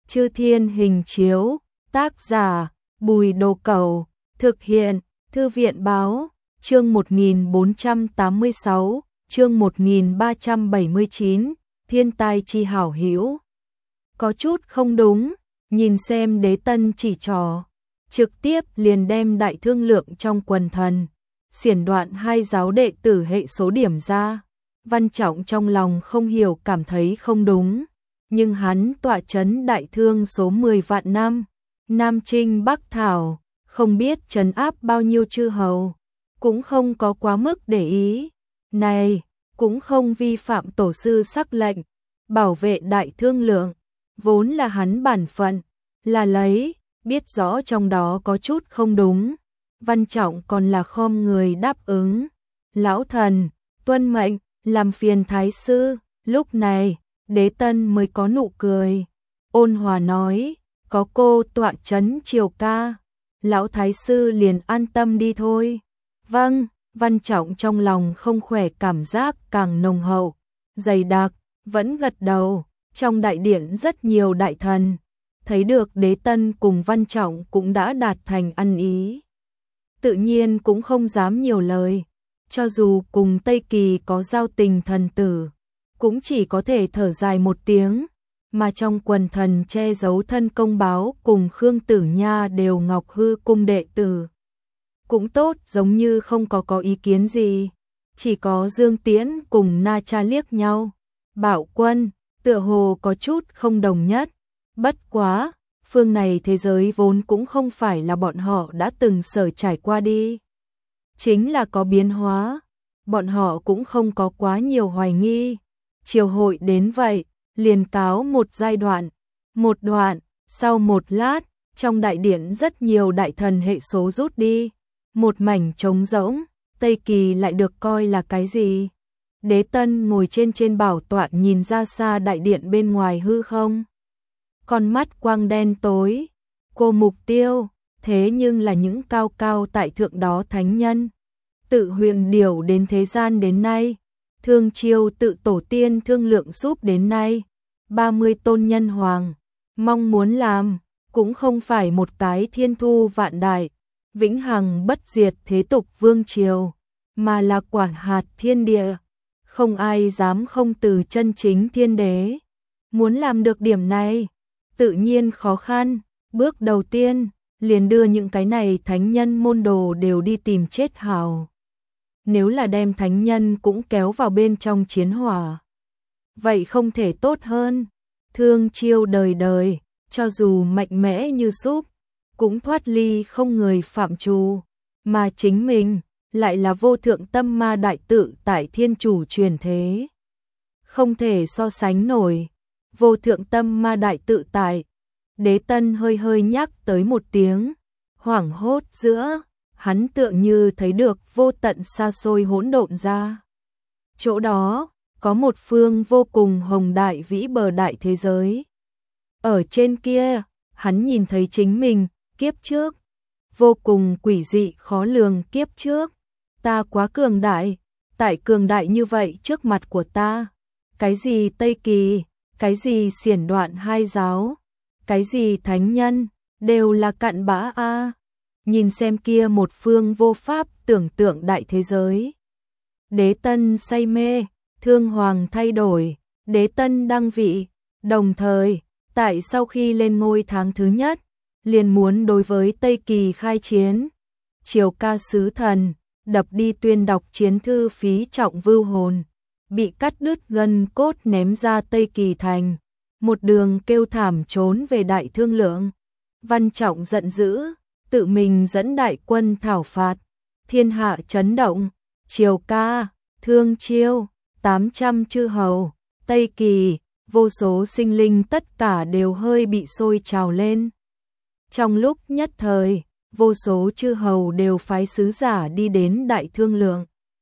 Chư Thiên Hình Chiếu, tác giả Bùi Đồ Cẩu, thực hiện Thư viện Báo, chương 1486, chương 1379, Thiên tai chi hảo hữu. Có chút không đúng, nhìn xem Đế Tân chỉ trò, trực tiếp liền đem đại thương lượng trong quần thần, xiển đoạn hai giáo đệ tử hệ số điểm ra. Văn Trọng trong lòng không hiểu cảm thấy không đúng, nhưng hắn tọa chấn đại thương số 10 vạn năm, Nam Trinh Bắc Thảo, không biết trấn áp bao nhiêu chư hầu, cũng không có quá mức để ý. Này, cũng không vi phạm tổ sư sắc lệnh, bảo vệ đại thương lượng, vốn là hắn bản phận, là lấy, biết rõ trong đó có chút không đúng. Văn Trọng còn là khom người đáp ứng. Lão thần, tuân mệnh, làm phiền thái sư. Lúc này, Đế Tân mới có nụ cười. Ôn hòa nói, có cô tọa chấn triều ca, lão thái sư liền an tâm đi thôi. Vâng, Văn Trọng trong lòng không khỏe cảm giác càng nồng hậu, dày đặc, vẫn gật đầu. Trong đại điện rất nhiều đại thần, thấy được Đế Tân cùng Văn Trọng cũng đã đạt thành ăn ý. Tự nhiên cũng không dám nhiều lời, cho dù cùng Tây Kỳ có giao tình thần tử, cũng chỉ có thể thở dài một tiếng, mà trong quần thần che giấu thân công báo cùng Khương Tử Nha đều Ngọc Hư cung đệ tử. Cũng tốt, giống như không có ý kiến gì, chỉ có Dương Tiễn cùng Na Cha liếc nhau. Bảo Quân, tựa hồ có chút không đồng nhất, bất quá, phương này thế giới vốn cũng không phải là bọn họ đã từng sở trải qua đi. Chính là có biến hóa, bọn họ cũng không có quá nhiều hoài nghi. Triều hội đến vậy, liền cáo một giai đoạn, một đoạn, sau một lát, trong đại điện rất nhiều đại thần hệ số rút đi, một mảnh trống rỗng. Tây Kỳ lại được coi là cái gì? Đế Tân ngồi trên bảo tọa nhìn ra xa đại điện bên ngoài hư không. Con mắt quang đen tối, cô mục tiêu, thế nhưng là những cao cao tại thượng đó thánh nhân. Tự huyền điều đến thế gian đến nay, thương chiêu tự tổ tiên thương lượng giúp đến nay, 30 tôn nhân hoàng, mong muốn làm, cũng không phải một cái thiên thu vạn đại, vĩnh hằng bất diệt thế tục vương triều, mà là quản hạt thiên địa, không ai dám không từ chân chính thiên đế. Muốn làm được điểm này, tự nhiên khó khăn, bước đầu tiên, liền đưa những cái này thánh nhân môn đồ đều đi tìm chết hào. Nếu là đem thánh nhân cũng kéo vào bên trong chiến hỏa, vậy không thể tốt hơn. Thương chiêu đời đời, cho dù mạnh mẽ như súp, cũng thoát ly không người phạm trù, mà chính mình lại là vô thượng tâm ma đại tự tại thiên chủ truyền thế. Không thể so sánh nổi, vô thượng tâm ma đại tự tại. Đế Tân hơi nhắc tới một tiếng, hoảng hốt giữa, hắn tựa như thấy được vô tận xa xôi hỗn độn ra. Chỗ đó, có một phương vô cùng hồng đại vĩ bờ đại thế giới. Ở trên kia, hắn nhìn thấy chính mình, kiếp trước. Vô cùng quỷ dị khó lường kiếp trước. Ta quá cường đại, tại cường đại như vậy trước mặt của ta. Cái gì Tây Kỳ, cái gì xiển đoạn hai giáo, cái gì thánh nhân, đều là cặn bã a. Nhìn xem kia một phương vô pháp tưởng tượng đại thế giới. Đế Tân say mê, thương hoàng thay đổi, Đế Tân đăng vị, đồng thời, tại sau khi lên ngôi tháng thứ nhất, liền muốn đối với Tây Kỳ khai chiến. Triều ca sứ thần, đập đi tuyên đọc chiến thư phí trọng vưu hồn, bị cắt đứt gân cốt ném ra Tây Kỳ thành, một đường kêu thảm trốn về đại thương lượng. Văn Trọng giận dữ, tự mình dẫn đại quân thảo phạt, thiên hạ chấn động, triều ca, thương chiêu, 800 chư hầu, Tây Kỳ, vô số sinh linh tất cả đều hơi bị sôi trào lên. Trong lúc nhất thời, vô số chư hầu đều phái sứ giả đi đến đại thương lượng.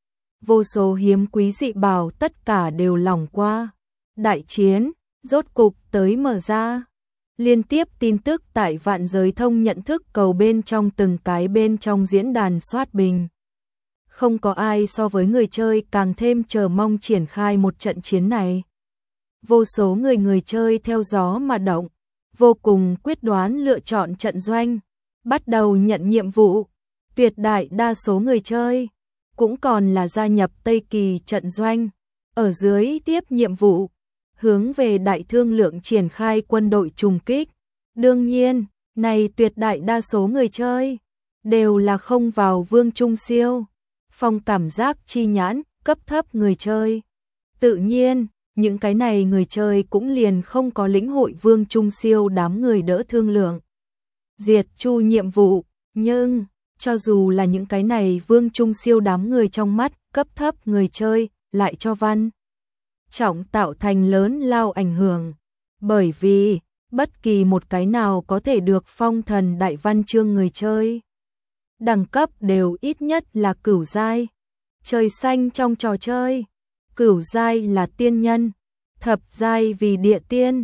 Vô số hiếm quý dị bảo tất cả đều lỏng qua. Đại chiến, rốt cục tới mở ra. Liên tiếp tin tức tại vạn giới thông nhận thức cầu bên trong từng cái bên trong diễn đàn soát bình. Không có ai so với người chơi càng thêm chờ mong triển khai một trận chiến này. Vô số người chơi theo gió mà động, vô cùng quyết đoán lựa chọn trận doanh, bắt đầu nhận nhiệm vụ. Tuyệt đại đa số người chơi cũng còn là gia nhập Tây Kỳ trận doanh, ở dưới tiếp nhiệm vụ, hướng về Đại Thương Lượng triển khai quân đội trùng kích. Đương nhiên, này tuyệt đại đa số người chơi đều là không vào Vương Trung Siêu, phong cảm giác chi nhãn, cấp thấp người chơi. Tự nhiên, những cái này người chơi cũng liền không có lĩnh hội Vương Trung Siêu đám người đỡ thương lượng diệt chu nhiệm vụ, nhưng cho dù là những cái này Vương Trung Siêu đám người trong mắt cấp thấp người chơi lại cho Văn Trọng tạo thành lớn lao ảnh hưởng, bởi vì bất kỳ một cái nào có thể được phong thần đại văn chương người chơi đẳng cấp đều ít nhất là cửu giai. Trời xanh trong trò chơi, cửu giai là tiên nhân, thập giai vì địa tiên,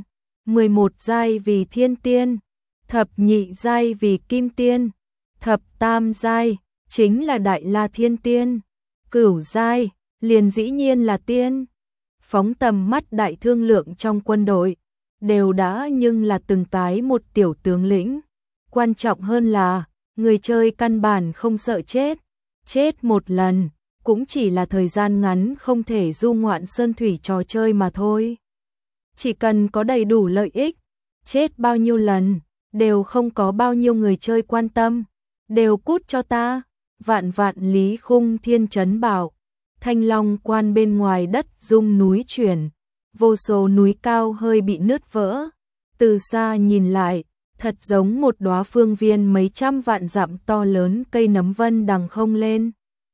11 giai vì thiên tiên, thập nhị giai vì kim tiên, thập tam giai chính là đại la thiên tiên, cửu giai liền dĩ nhiên là tiên. Phóng tầm mắt Đại Thương Lượng trong quân đội, đều đã nhưng là từng cái một tiểu tướng lĩnh. Quan trọng hơn là, người chơi căn bản không sợ chết. Chết một lần, cũng chỉ là thời gian ngắn không thể du ngoạn sơn thủy trò chơi mà thôi. Chỉ cần có đầy đủ lợi ích, chết bao nhiêu lần, đều không có bao nhiêu người chơi quan tâm. Đều cút cho ta, vạn vạn Lý Khung Thiên trấn bảo. Thanh Long quan bên ngoài đất rung núi chuyển, vô số núi cao hơi bị nứt vỡ. Từ xa nhìn lại, thật giống một đóa phương viên mấy trăm vạn dặm to lớn cây nấm vân đằng không lên.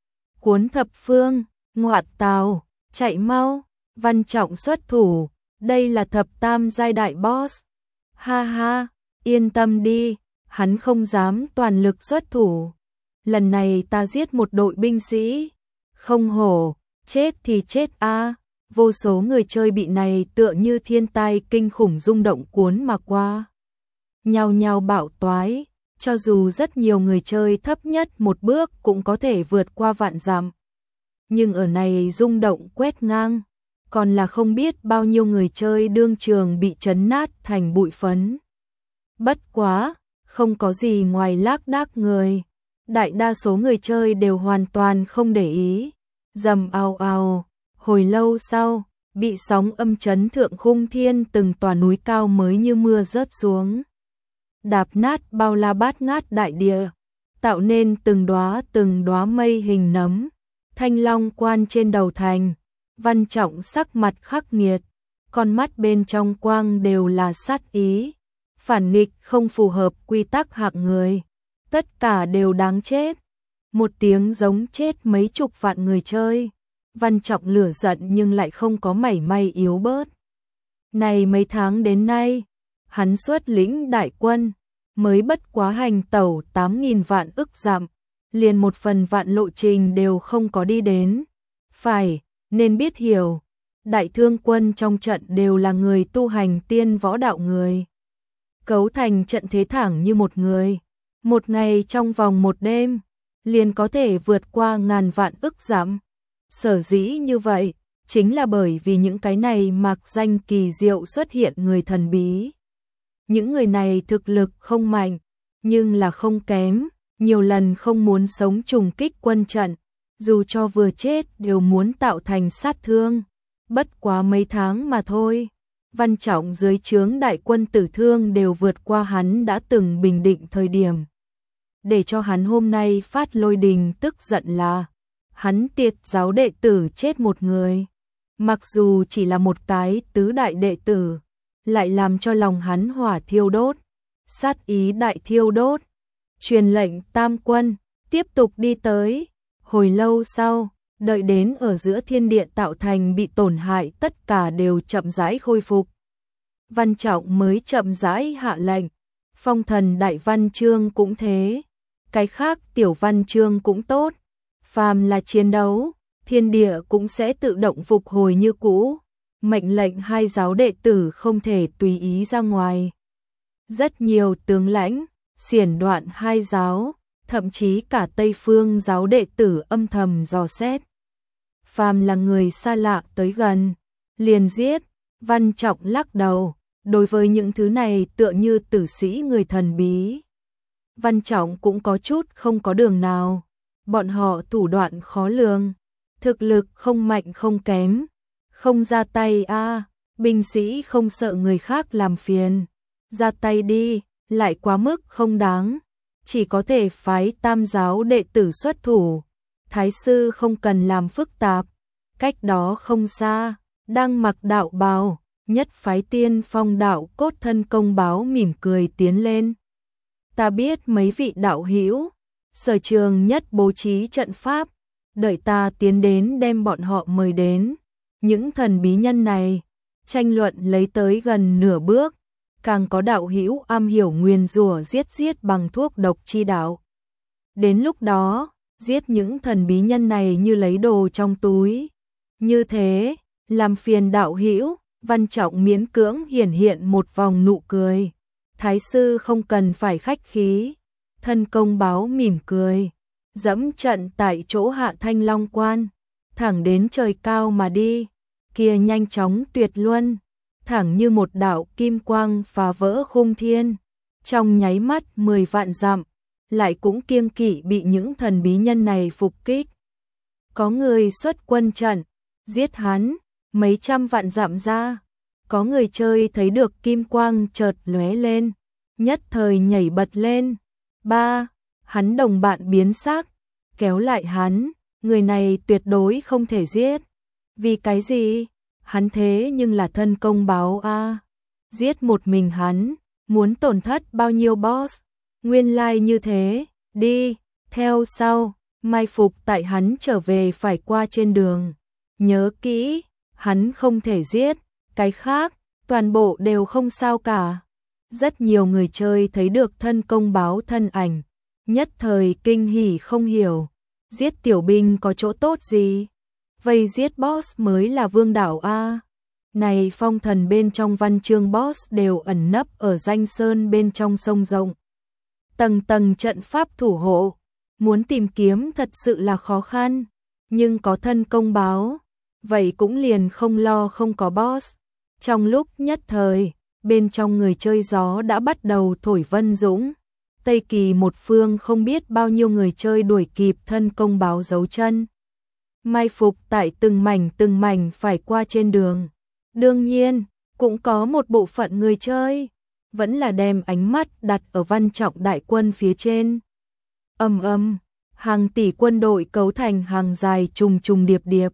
Cuốn thập phương, ngoạt tào, chạy mau, Văn Trọng xuất thủ, đây là thập tam giai đại boss. Ha ha, yên tâm đi, hắn không dám toàn lực xuất thủ. Lần này ta giết một đội binh sĩ. Không hổ, chết thì chết a. Vô số người chơi bị này tựa như thiên tai kinh khủng rung động cuốn mà qua. Nhao nhao bạo toái, cho dù rất nhiều người chơi thấp nhất một bước cũng có thể vượt qua vạn dặm. Nhưng ở này rung động quét ngang, còn là không biết bao nhiêu người chơi đương trường bị chấn nát thành bụi phấn. Bất quá, không có gì ngoài lác đác người. Đại đa số người chơi đều hoàn toàn không để ý. Rầm ào ào, hồi lâu sau, bị sóng âm chấn thượng khung thiên từng tòa núi cao mới như mưa rớt xuống. Đạp nát bao la bát ngát đại địa, tạo nên từng đóa mây hình nấm. Thanh Long quan trên đầu thành, Văn Trọng sắc mặt khắc nghiệt, con mắt bên trong quang đều là sát ý. Phản nghịch không phù hợp quy tắc hạng người. Tất cả đều đáng chết. Một tiếng giống chết mấy chục vạn người chơi. Văn Trọng lửa giận nhưng lại không có mảy may yếu bớt. Này mấy tháng đến nay, hắn xuất lĩnh đại quân, mới bất quá hành tẩu 8.000 vạn ức dặm, liền một phần vạn lộ trình đều không có đi đến. Phải, nên biết hiểu, đại thương quân trong trận đều là người tu hành tiên võ đạo người. Cấu thành trận thế thẳng như một người. Một ngày trong vòng một đêm, liền có thể vượt qua ngàn vạn ức dặm. Sở dĩ như vậy, chính là bởi vì những cái này mạc danh kỳ diệu xuất hiện người thần bí. Những người này thực lực không mạnh, nhưng là không kém, nhiều lần không muốn sống trùng kích quân trận, dù cho vừa chết đều muốn tạo thành sát thương. Bất quá mấy tháng mà thôi. Văn Trọng dưới trướng đại quân tử thương đều vượt qua hắn đã từng bình định thời điểm. Để cho hắn hôm nay phát lôi đình tức giận là hắn tiệt giáo đệ tử chết một người. Mặc dù chỉ là một cái tứ đại đệ tử, lại làm cho lòng hắn hỏa thiêu đốt, sát ý đại thiêu đốt. Truyền lệnh tam quân, tiếp tục đi tới. Hồi lâu sau, đợi đến ở giữa thiên địa tạo thành bị tổn hại tất cả đều chậm rãi khôi phục. Văn Trọng mới chậm rãi hạ lệnh, phong thần đại văn chương cũng thế, cái khác tiểu văn chương cũng tốt, phàm là chiến đấu, thiên địa cũng sẽ tự động phục hồi như cũ, mệnh lệnh hai giáo đệ tử không thể tùy ý ra ngoài. Rất nhiều tướng lãnh, xiển đoạn hai giáo, thậm chí cả Tây Phương giáo đệ tử âm thầm dò xét. Phàm là người xa lạ tới gần, liền giết. Văn Trọng lắc đầu, đối với những thứ này tựa như tử sĩ người thần bí. Văn Trọng cũng có chút không có đường nào, bọn họ thủ đoạn khó lường, thực lực không mạnh không kém, không ra tay binh sĩ không sợ người khác làm phiền, ra tay đi, lại quá mức không đáng, chỉ có thể phái tam giáo đệ tử xuất thủ, thái sư không cần làm phức tạp, cách đó không xa, đang mặc đạo bào, nhất phái tiên phong đạo cốt thân công báo mỉm cười tiến lên. Ta biết mấy vị đạo hữu, sở trường nhất bố trí trận pháp, đợi ta tiến đến đem bọn họ mời đến. Những thần bí nhân này, tranh luận lấy tới gần nửa bước, càng có đạo hữu am hiểu nguyền rủa giết bằng thuốc độc chi đạo. Đến lúc đó, giết những thần bí nhân này như lấy đồ trong túi. Như thế, làm phiền đạo hữu, Văn Trọng miễn cưỡng hiển hiện một vòng nụ cười. Thái sư không cần phải khách khí, thân công báo mỉm cười, dẫm trận tại chỗ hạ Thanh Long Quan, thẳng đến trời cao mà đi, kia nhanh chóng tuyệt luân, thẳng như một đạo kim quang phá vỡ khung thiên, trong nháy mắt 10 vạn dặm, lại cũng kiêng kỵ bị những thần bí nhân này phục kích. Có người xuất quân trận, giết hắn, mấy trăm vạn dặm ra. Có người chơi thấy được kim quang chợt lóe lên, nhất thời nhảy bật lên. Hắn đồng bạn biến sắc, kéo lại hắn, người này tuyệt đối không thể giết. Vì cái gì? Hắn thế nhưng là thân công báo giết một mình hắn, muốn tổn thất bao nhiêu boss? Nguyên lai như thế, đi, theo sau, mai phục tại hắn trở về phải qua trên đường. Nhớ kỹ, hắn không thể giết. Cái khác, toàn bộ đều không sao cả. Rất nhiều người chơi thấy được thân công báo thân ảnh, nhất thời kinh hỉ không hiểu, giết tiểu binh có chỗ tốt gì? Vây giết boss mới là vương đạo Này phong thần bên trong văn chương boss đều ẩn nấp ở danh sơn bên trong sông rộng. Tầng tầng trận pháp thủ hộ, muốn tìm kiếm thật sự là khó khăn, nhưng có thân công báo, vậy cũng liền không lo không có boss. Trong lúc nhất thời, bên trong người chơi gió đã bắt đầu thổi vân dũng. Tây Kỳ một phương không biết bao nhiêu người chơi đuổi kịp thân công báo giấu chân. Mai phục tại từng mảnh phải qua trên đường. Đương nhiên, cũng có một bộ phận người chơi, vẫn là đem ánh mắt đặt ở Văn Trọng đại quân phía trên. Hàng tỷ quân đội cấu thành hàng dài trùng điệp điệp.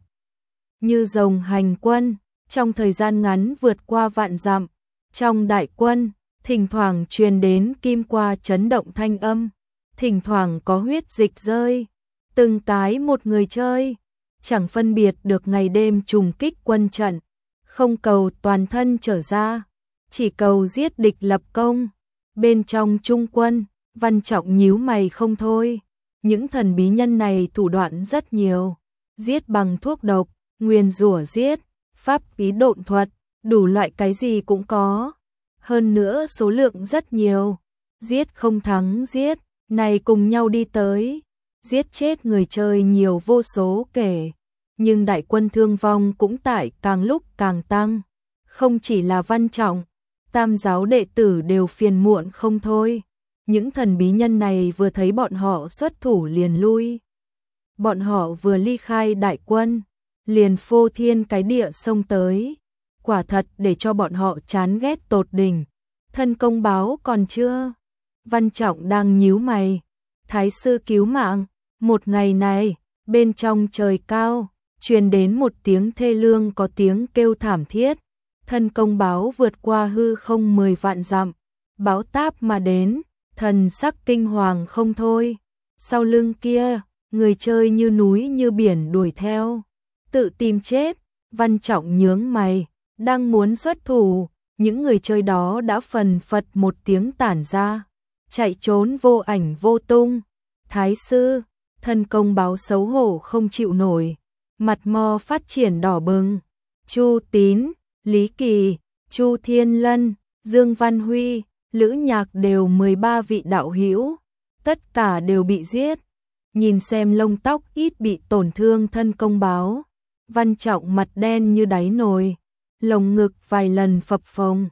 Như rồng hành quân. Trong thời gian ngắn vượt qua vạn dặm, trong đại quân, thỉnh thoảng truyền đến kim qua chấn động thanh âm, thỉnh thoảng có huyết dịch rơi, từng cái một người chơi, chẳng phân biệt được ngày đêm trùng kích quân trận, không cầu toàn thân trở ra, chỉ cầu giết địch lập công. Bên trong trung quân, Văn Trọng nhíu mày không thôi, những thần bí nhân này thủ đoạn rất nhiều, giết bằng thuốc độc, nguyền rủa giết, pháp ý độn thuật, đủ loại cái gì cũng có. Hơn nữa số lượng rất nhiều. Giết không thắng giết, này cùng nhau đi tới. Giết chết người chơi nhiều vô số kể. Nhưng đại quân thương vong cũng tại càng lúc càng tăng. Không chỉ là Văn Trọng, tam giáo đệ tử đều phiền muộn không thôi. Những thần bí nhân này vừa thấy bọn họ xuất thủ liền lui. Bọn họ vừa ly khai đại quân, liền phô thiên cái địa xông tới, quả thật để cho bọn họ chán ghét tột đỉnh. Thân công báo còn chưa? Văn Trọng đang nhíu mày. Thái sư cứu mạng. Một ngày này, bên trong trời cao, truyền đến một tiếng thê lương có tiếng kêu thảm thiết. Thân công báo vượt qua hư không 10 vạn dặm, báo táp mà đến, thần sắc kinh hoàng không thôi. Sau lưng kia, người chơi như núi như biển đuổi theo. Tự tìm chết, Văn Trọng nhướng mày, đang muốn xuất thủ, những người chơi đó đã phần phật một tiếng tản ra, chạy trốn vô ảnh vô tung. Thái sư, thân công báo xấu hổ không chịu nổi, mặt mo phát triển đỏ bừng. Chu Tín, Lý Kỳ, Chu Thiên Lân, Dương Văn Huy, Lữ Nhạc đều 13 vị đạo hữu, tất cả đều bị giết. Nhìn xem lông tóc ít bị tổn thương thân công báo, Văn Trọng mặt đen như đáy nồi, lồng ngực vài lần phập phồng,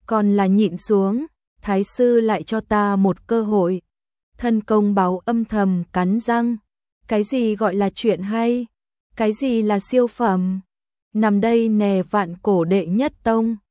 còn là nhịn xuống, thái sư lại cho ta một cơ hội. Thân công báo âm thầm cắn răng, cái gì gọi là chuyện hay, cái gì là siêu phẩm, nằm đây nè vạn cổ đệ nhất tông.